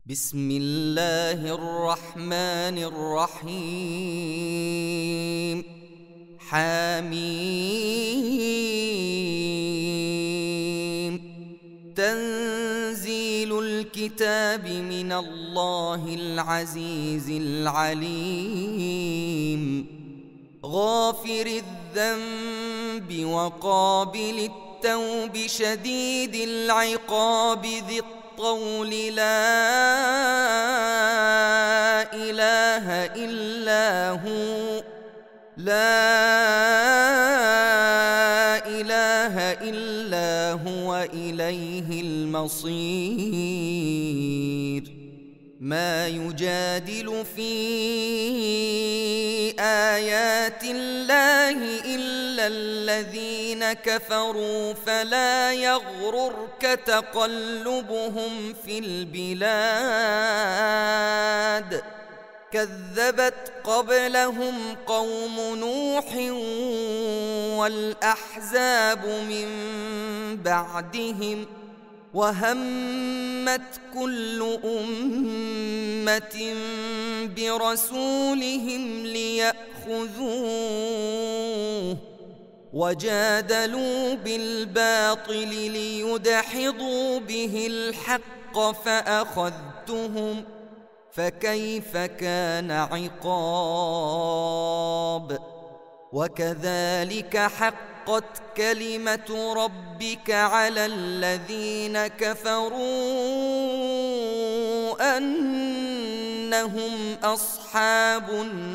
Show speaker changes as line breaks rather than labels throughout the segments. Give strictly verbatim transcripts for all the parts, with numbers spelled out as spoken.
بسم الله الرحمن الرحيم. حميم. تنزيل الكتاب من الله العزيز العليم. غافر الذنب وقابل التوب شديد العقاب ذي الطول لا إله إلا هو لا إله إلا هو إليه المصير. ما يجادل في آيات الله إلا الذين كفروا فلا يغررك تقلبهم في البلاد. كذبت قبلهم قوم نوح والأحزاب من بعدهم وهمت كل أمة برسولهم ليأخذوه وجادلوا بالباطل ليدحضوا به الحق فأخذتهم فكيف كان عقاب. وكذلك حقت كلمة ربك على الذين كفروا أنهم أصحاب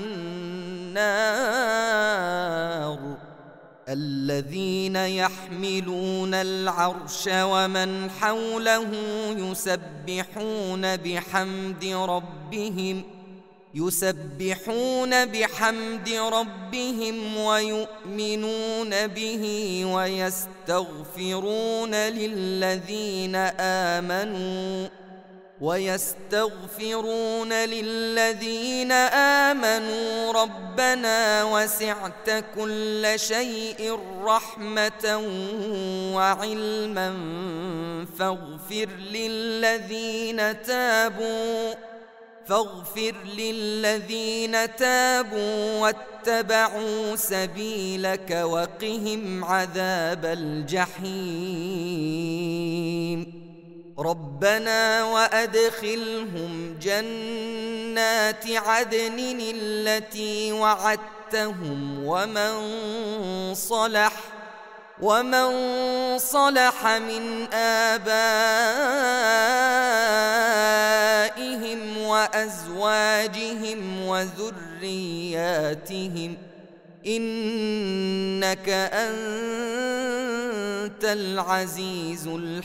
النار. الذين يحملون العرش ومن حوله يسبحون بحمد ربهم يسبحون بحمد ربهم ويؤمنون به ويستغفرون للذين آمنوا ويستغفرون للذين آمنوا ربنا وسعت كل شيء رحمة وعلما فاغفر للذين تابوا فاغفر للذين تابوا واتبعوا سبيلك وقهم عذاب الجحيم. ربنا وأدخلهم جنات عدن التي وعدتهم ومن صلح ومن صلح من آبائهم وأزواجهم وذرياتهم إنك أنت العزيز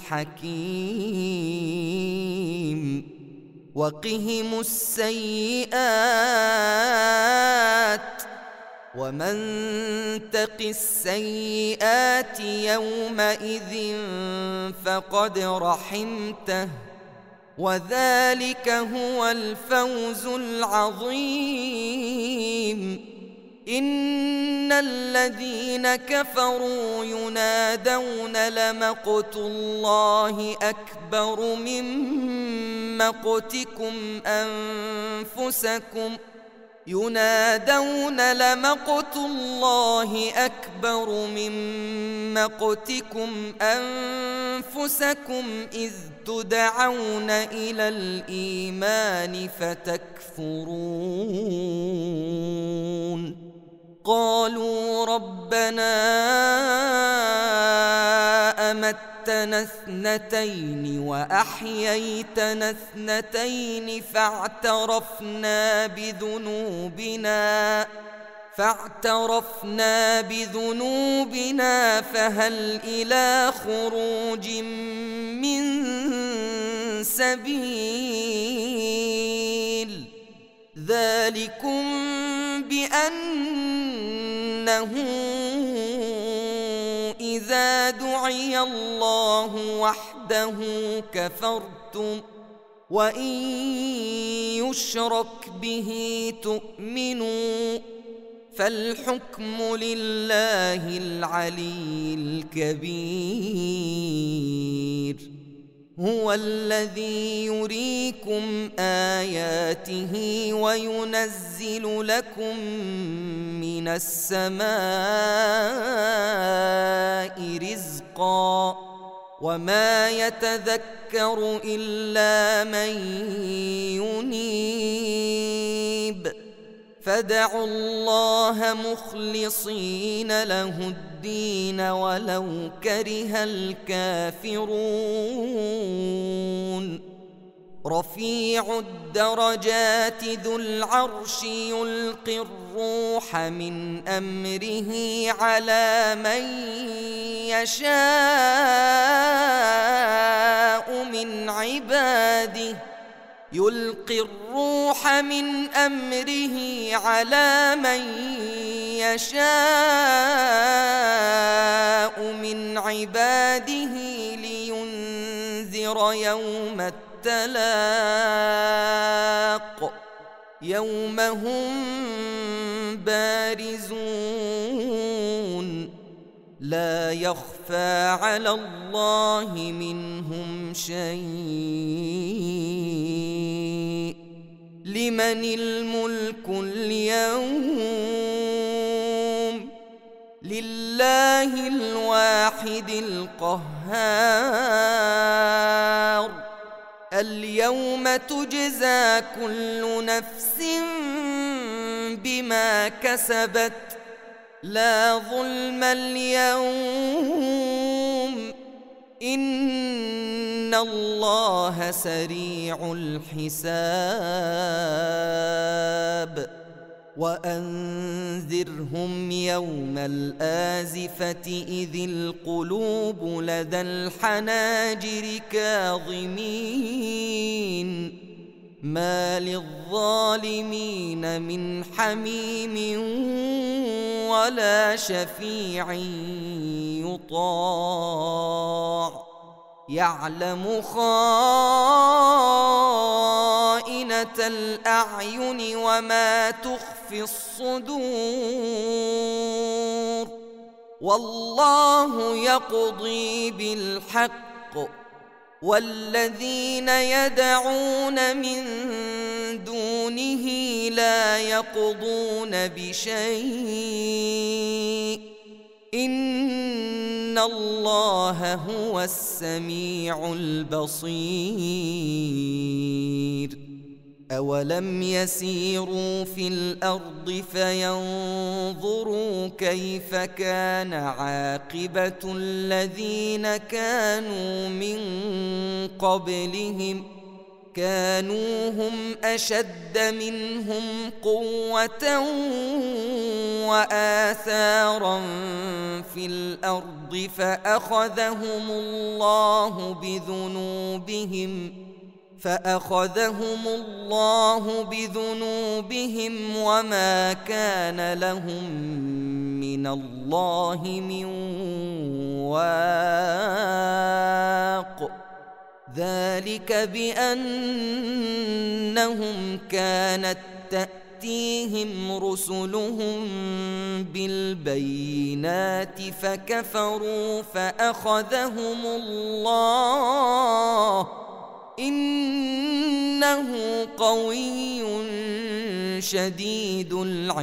الحكيم. وقهم السيئات ومن تق السيئات يومئذ فقد رحمته وذلك هو الفوز العظيم. إن الذين كفروا ينادون لمقت الله أكبر من مقتكم أنفسكم ينادون لمقت الله أكبر من مقتكم أنفسكم إذ تدعون إلى الإيمان فتكفرون. قالوا ربنا أمتنا اثنتين وأحييتنا اثنتين فاعترفنا بذنوبنا فاعترفنا بذنوبنا فهل إلى خروج من سبيل. ذلكم بأنه إذا دعي الله وحده كفرتم وإن يشرك به تؤمنوا فالحكم لله العلي الكبير. هو الذي يريكم آياته وينزل لكم من السماء رزقا وما يتذكر إلا من ينيب فادعوا الله مخلصين له الدين ولو كره الكافرون رفيع الدرجات ذو العرش يلقي الروح من أمره على من يشاء من عباده يلقي الروح من أمره على من يشاء من عباده لينذر يوم التلاق يوم هم بارزون لا يخفى على الله منهم شيء لمن الملك اليوم لله الواحد القهار اليوم تجزى كل نفس بما كسبت لا ظلم اليوم إن الله سريع الحساب وأنذرهم يوم الآزفة إذ القلوب لدى الحناجر كاظمين ما للظالمين من حميم ولا شفيع يطاع يعلم خائنة الأعين وما تخفي الصدور والله يقضي بالحق والذين يدعون من دونه لا يقضون بشيء إن الله هو السميع البصير أولم يسيروا في الأرض فينظروا كيف كان عاقبة الذين كانوا من قبلهم كانوا هم أشد منهم قوة وآثارا في الأرض فأخذهم الله بذنوبهم فأخذهم الله بذنوبهم وما كان لهم من الله من واق ذلك بأنهم كانت تأتيهم رسلهم بالبينات فكفروا فأخذهم الله إنه قوي شديد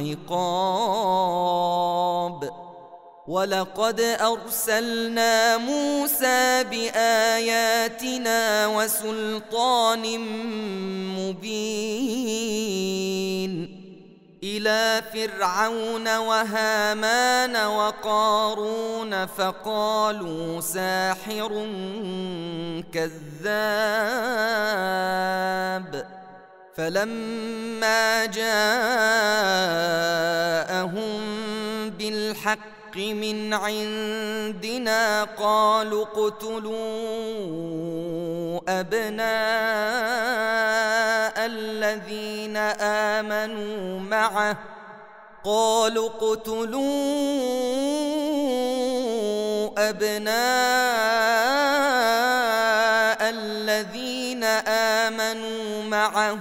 العقاب ولقد أرسلنا موسى بآياتنا وسلطان مبين إلى فرعون وهامان وقارون فقالوا ساحر كذاب فلما جاءهم بالحق من عندنا قالوا اقتلوا أبناء الذين آمنوا معه قالوا اقتلوا أبناء الذين آمنوا معه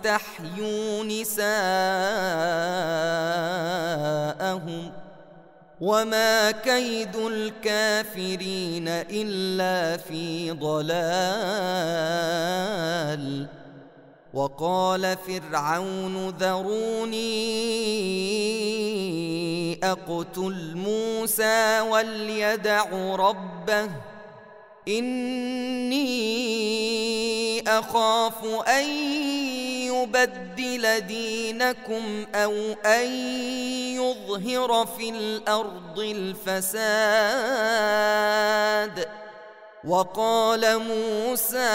واستحيوا نساءهم وما كيد الكافرين إلا في ضلال. وقال فرعون ذروني أقتل موسى وليدع ربه إني أخاف أن يبدل دينكم أو أن يظهر في الأرض الفساد. وقال موسى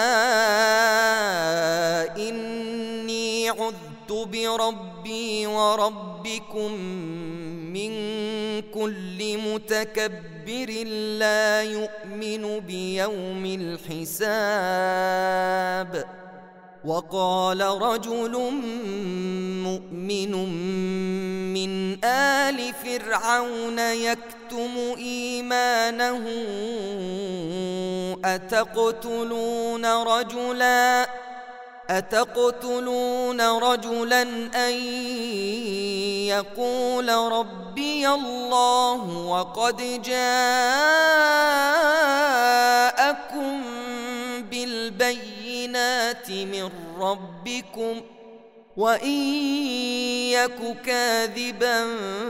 إني عذت بربي وربكم من كل متكبر لا يؤمن بيوم الحساب. وقال رجل مؤمن من آل فرعون يكتم إيمانه أتقتلون رجلا أتقتلون رجلا أن يقول ربي الله وقد جاءكم بالبينات من ربكم وإن يك كاذبا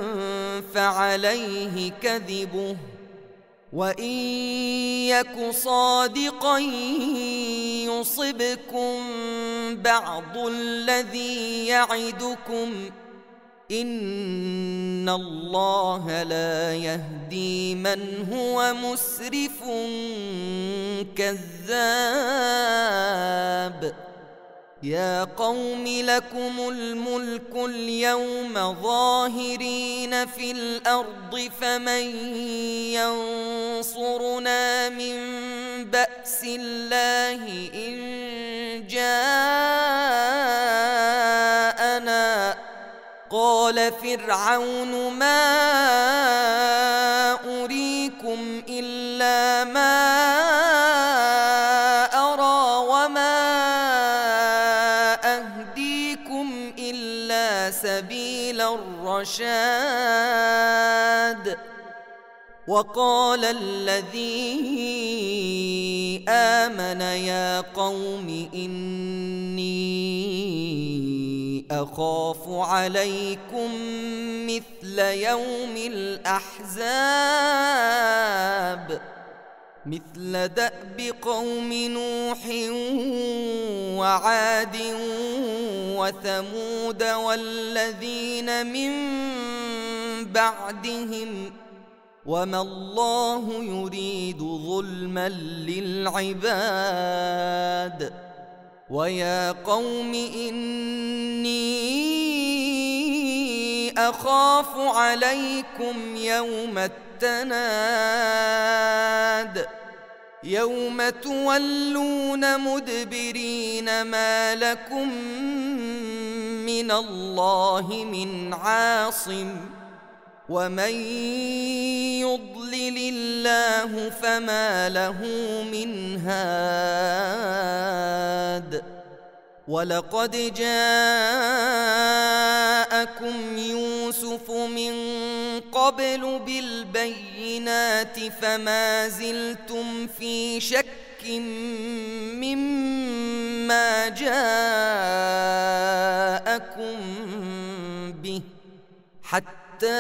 فعليه كذبه وإن يك صادقا يصبكم بعض الذي يعدكم إن الله لا يهدي من هو مسرف كذاب. يا قوم لكم الملك اليوم ظاهرين في الأرض فمن ينصرنا من بأس الله إن جاءنا. قال فرعون ما أريكم إلا ما أرى وما أهديكم إلا سبيل الرشاد. وقال الذي آمن يا قوم إني أخاف عليكم مثل يوم الأحزاب مثل دأب قوم نوح وعاد وثمود والذين من بعدهم وما الله يريد ظلما للعباد. ويا قوم إني أخاف عليكم يوم التناد يوم تولون مدبرين ما لكم من الله من عاصم ومن يضلل الله فما له من هاد. ولقد جاءكم يوسف من قبل بالبينات فما زلتم في شك مما جاءكم به حتى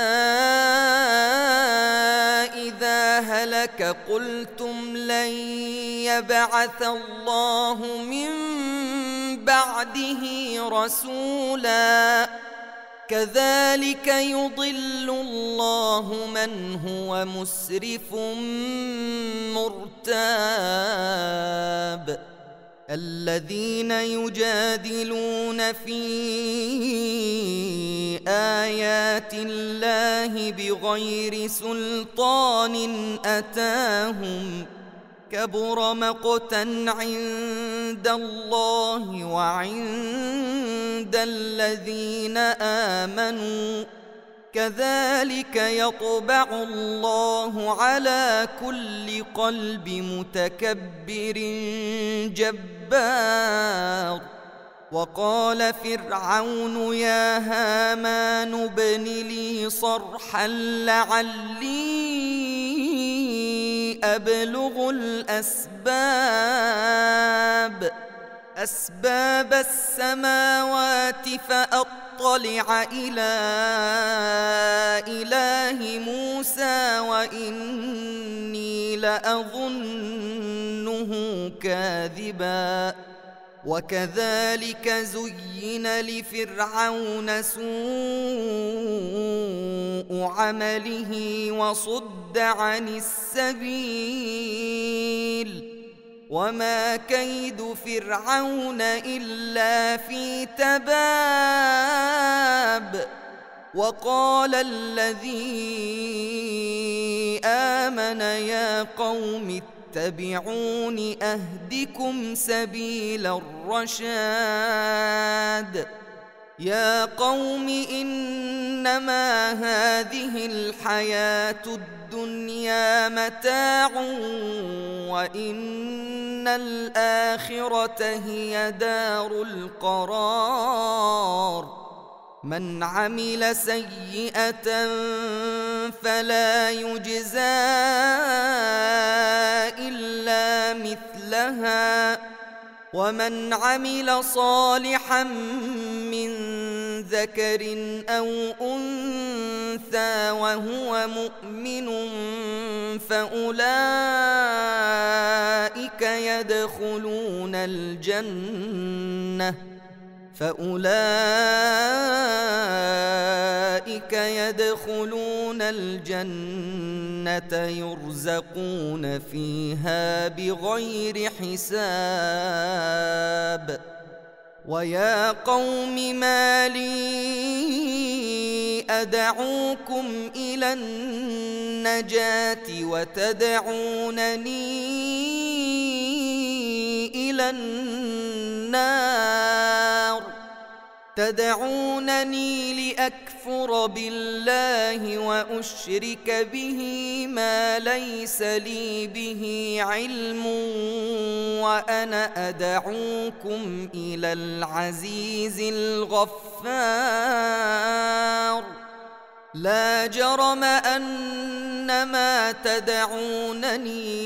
إذا هلك قلتم لن يبعث الله من بعده رسولا كذلك يضل الله من هو مسرف مرتاب. الذين يجادلون في آيات الله بغير سلطان أتاهم كبر مقتا عند الله وعند الذين آمنوا كذلك يطبع الله على كل قلب متكبر جبار. وقال فرعون يا هامان ابن لي صرحا لعلي أبلغ الأسباب أسباب السماوات فأطلع إلى إله موسى وإني لأظنه كاذبا. وكذلك زين لفرعون سوء عمله وصد عن السبيل وما كيد فرعون إلا في تباب. وقال الذي آمن يا قوم اتبعون أهدكم سبيل الرشاد. يا قوم إنما هذه الحياة الدنيا متاع وإن الآخرة هي دار القرار. من عمل سيئة فلا يجزى إلا مثلها ومن عمل صالحا من ذكر أو أنثى وهو مؤمن فأولئك يدخلون الجنة فأولئك يدخلون الجنة يرزقون فيها بغير حساب. ويا قوم ما لي أدعوكم إلى النجاة وتدعونني إلى النار تدعونني لأكفر بالله وأشرك به ما ليس لي به علم وأنا أدعوكم إلى العزيز الغفار. لا جرم أن ما تدعونني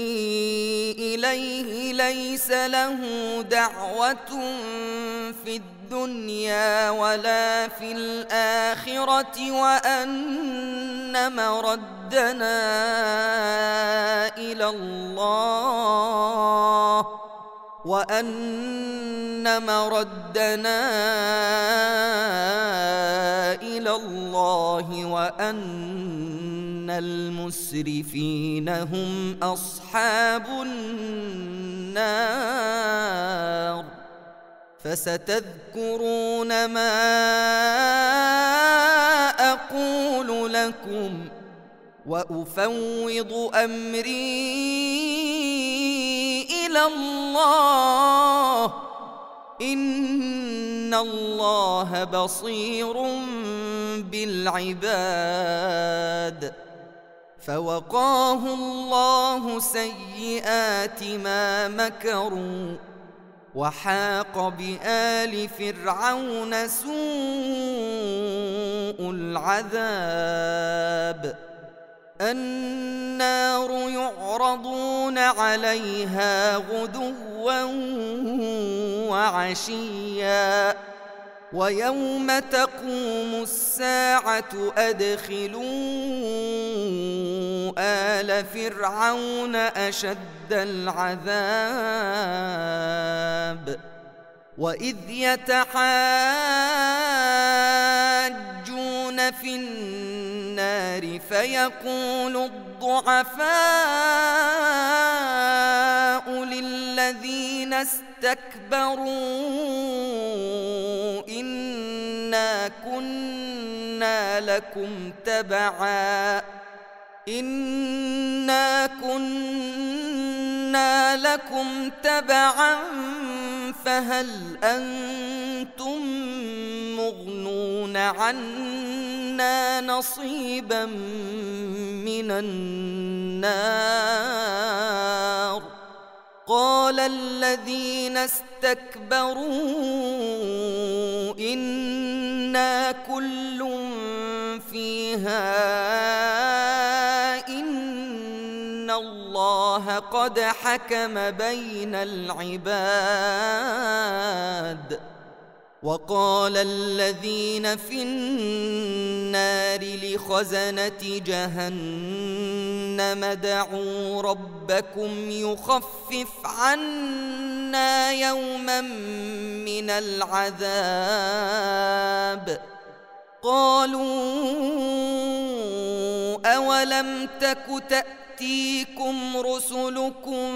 إليه ليس له دعوة في الدنيا ولا في الآخرة وأن مردنا إلى الله وأن مردنا إلى الله وأن المسرفين هم أصحاب النار. فستذكرون ما أقول لكم وأفوض أمري إلى الله إن الله بصير بالعباد. فوقاه الله سيئات ما مكروا وحاق بآل فرعون سوء العذاب. النار يعرضون عليها غدوا وعشيا ويوم تقوم الساعة أدخلوا آل فرعون أشد العذاب. وإذ يتحاجون في النار فيقول الضعفاء للذين استكبروا إنا كنا لكم تبعا إنا كنا لكم تبعا فهل أنتم مغنون عنا نصيبا من النار قال الذين استكبروا إنا كل فيها إن الله قد حكم بين العباد. وقال الذين في النار لخزنة جهنم ادعوا ربكم يخفف عنا يوما من العذاب. قالوا أولم تك تأتيكم رسلكم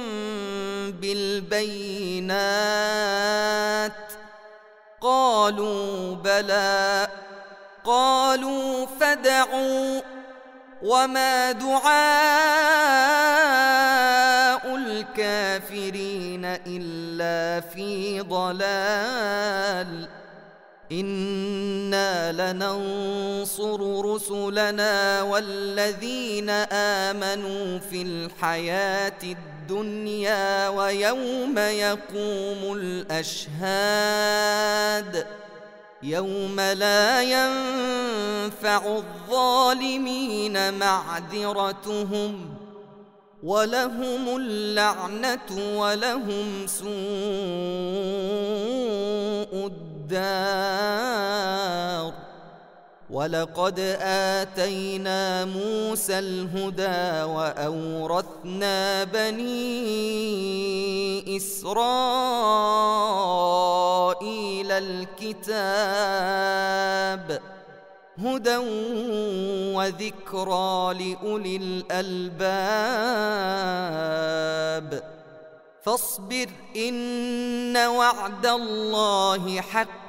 بالبينات؟ قالوا بلى. قالوا فادعوا. وما دعاء الكافرين إلا في ضلال. إنا لننصر رسلنا والذين آمنوا في الحياة الدنيا ويوم يقوم الأشهاد يوم لا ينفع الظالمين معذرتهم ولهم اللعنة ولهم سوء الدار. ولقد آتينا موسى الهدى وأورثنا بني إسرائيل الكتاب هدى وذكرى لأولي الألباب. فاصبر إن وعد الله حق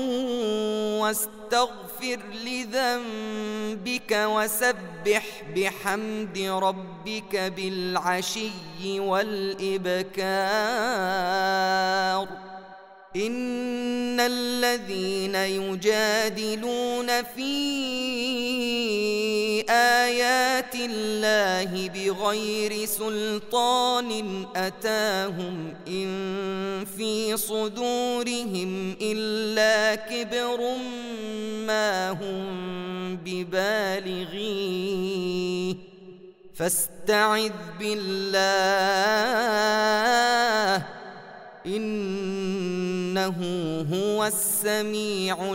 واستغفر لذنبك وسبح بحمد ربك بالعشي والإبكار. إن الذين يجادلون في آيات الله بغير سلطان أتاهم إن في صدورهم إلا كبر ما هم ببالغيه فاستعذ بالله إنه هو السميع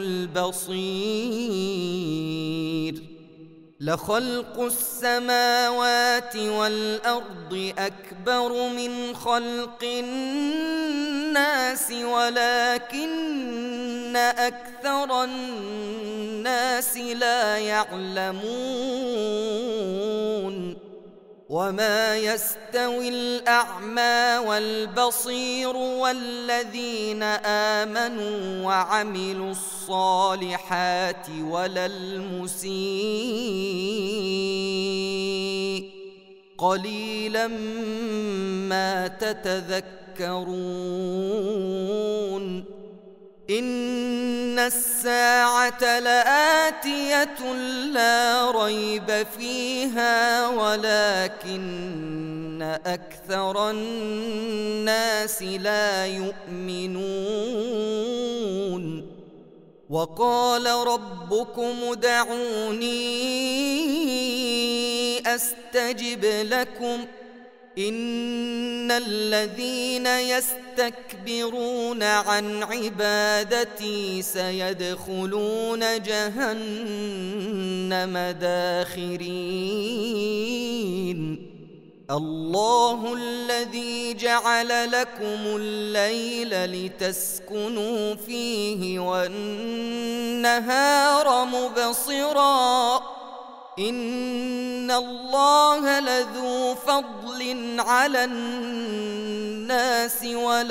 البصير. لخلق السماوات والأرض أكبر من خلق الناس ولكن أكثر الناس لا يعلمون. وما يستوي الأعمى والبصير والذين آمنوا وعملوا الصالحات ولا المسيء قليلا ما تتذكرون. إن الساعة لآتية لا ريب فيها ولكن أكثر الناس لا يؤمنون. وقال ربكم ادعوني أستجب لكم إن الذين يستكبرون عن عبادتي سيدخلون جهنم داخرين. الله الذي جعل لكم الليل لتسكنوا فيه والنهار مبصرا إن الله لذو فضل على الناس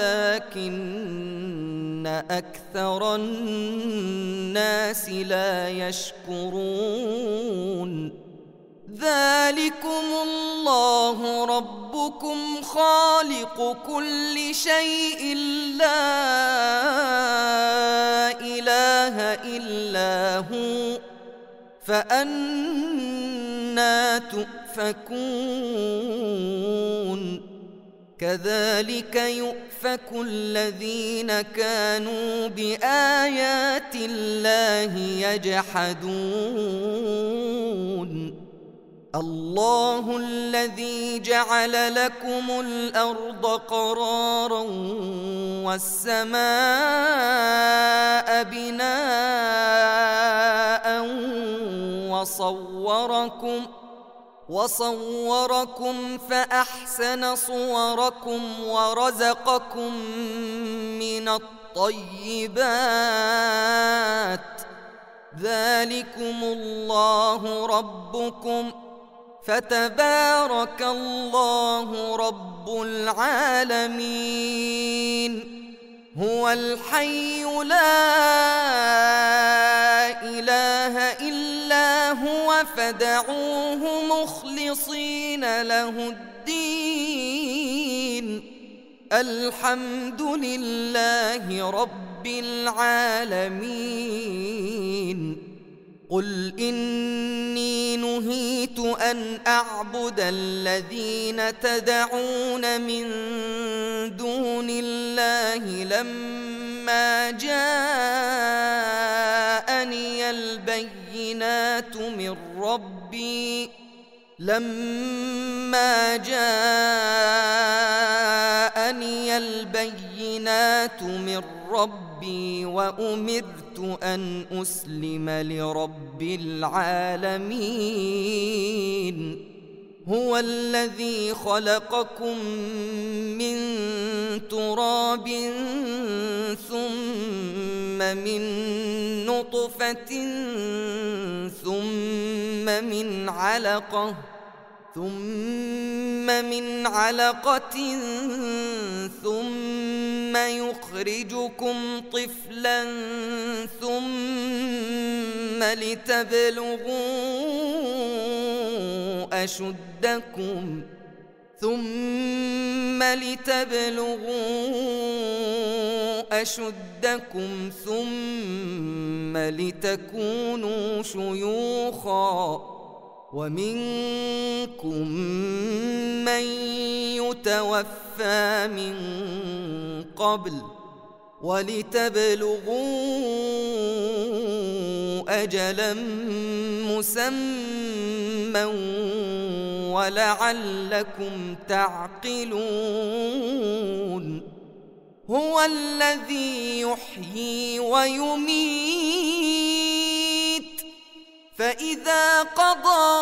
ولكن أكثر الناس لا يشكرون. ذلكم الله ربكم خالق كل شيء لا إله إلا هو فأنى تؤفكون. كذلك يؤفك الذين كانوا بآيات الله يجحدون الله الذي جعل لكم الأرض قرارا والسماء بناء وصوركم وصوركم فأحسن صوركم ورزقكم من الطيبات ذلكم الله ربكم فتبارك الله رب العالمين هو الحي لا إله إلا هو فادعوه مخلصين له الدين الحمد لله رب العالمين قل إني نهيت أن أعبد الذين تدعون من دون الله لما جاءني البينات من ربي لما جاءني البينات من ربي وأمرت أن أسلم لرب العالمين هو الذي خلقكم من تراب ثم من نطفة ثم من علقة ثم من علقة ثم يخرجكم طفلا ثم لتبلغوا أشدكم ثم لتبلغوا أشدكم ثم لتكونوا شيوخا ومنكم من يتوفى من قبل ولتبلغوا أجلا مسمى ولعلكم تعقلون هو الذي يحيي ويميت فإذا قضى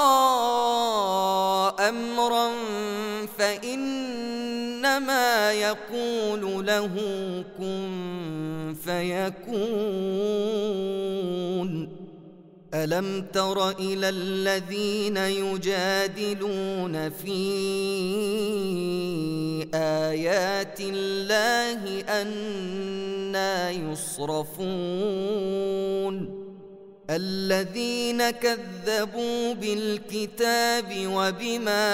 أمرا فإنما يقول له كن فيكون ألم تر إلى الذين يجادلون في آيات الله أنى يصرفون الذين كذبوا بالكتاب وبما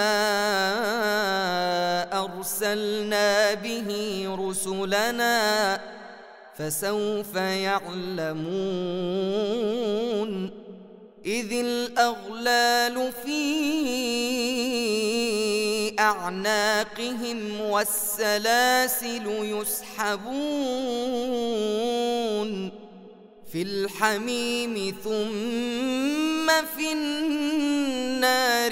أرسلنا به رسلنا فسوف يعلمون إذ الأغلال في أعناقهم والسلاسل يسحبون في الحميم ثم في النار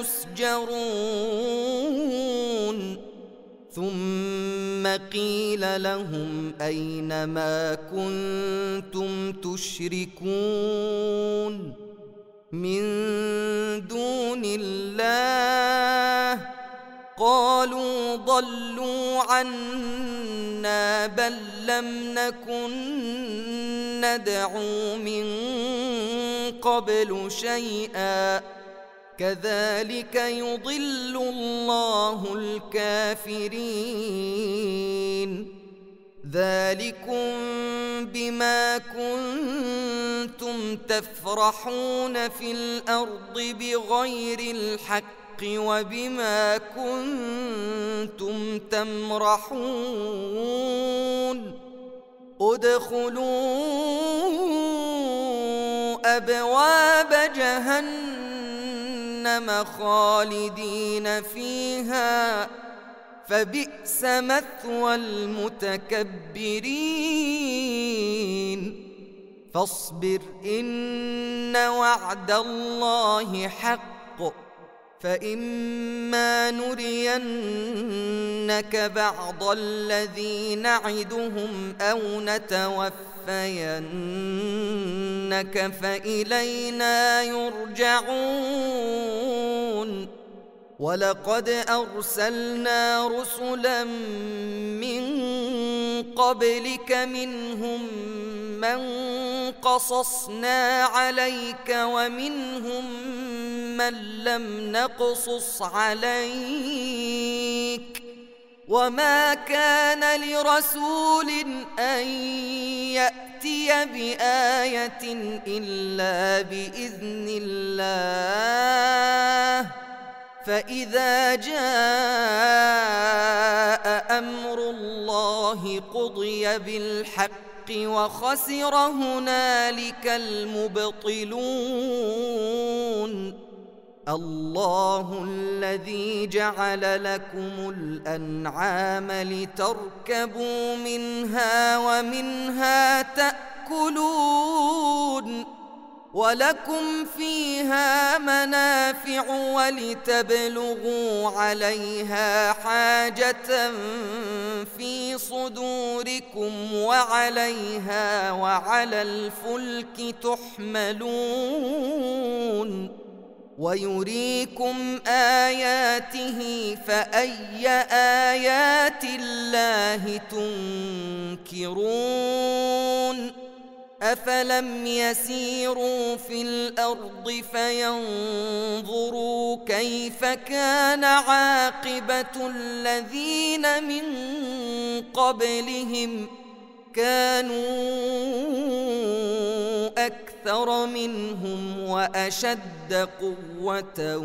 يسجرون ثم قيل لهم أين ما كنتم تشركون من دون الله قالوا ضلوا عنا بل لم نكن ندعو من قبل شيئا كذلك يضل الله الكافرين ذلكم بما كنتم تفرحون في الأرض بغير الحق وبما كنتم تمرحون ادخلوا أبواب جهنم خالدين فيها فبئس مثوى المتكبرين فاصبر إن وعد الله حق فإما نرينك بعض الذي نعدهم أو نتوفينك فإلينا يرجعون ولقد أرسلنا رسلا من قبلك منهم من قصصنا عليك ومنهم من لم نقصص عليك وما كان لرسول أن يأتي بآية إلا بإذن الله فإذا جاء أمر الله قضي بالحق وخسر هنالك المبطلون الله الذي جعل لكم الأنعام لتركبوا منها ومنها تأكلون ولكم فيها منافع ولتبلغوا عليها حاجة في صدوركم وعليها وعلى الفلك تحملون ويريكم آياته فأي آيات الله تنكرون أفلم يسيروا في الأرض فينظروا كيف كان عاقبة الذين من قبلهم كانوا أكثر منهم وأشد قوة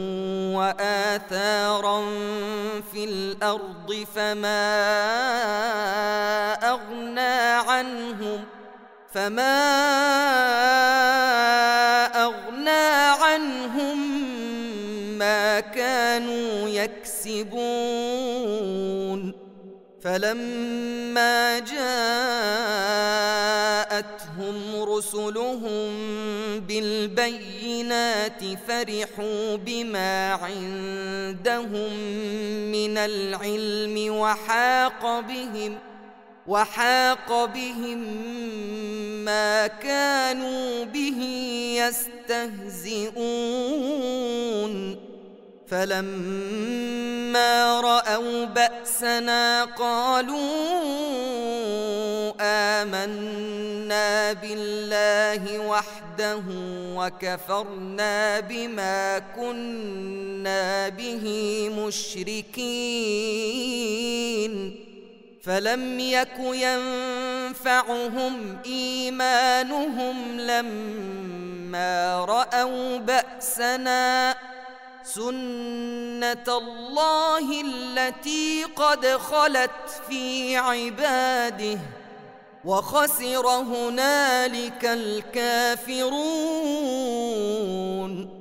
وآثارا في الأرض فما أغنى عنهم فما أغنى عنهم ما كانوا يكسبون فلما جاءتهم رسلهم بالبينات فرحوا بما عندهم من العلم وحاق بهم وحاق بهم ما كانوا به يستهزئون فلما رأوا بأسنا قالوا آمنا بالله وحده وكفرنا بما كنا به مشركين فلم يك ينفعهم إيمانهم لما رأوا بأسنا سنة الله التي قد خلت في عباده وخسر هنالك الكافرون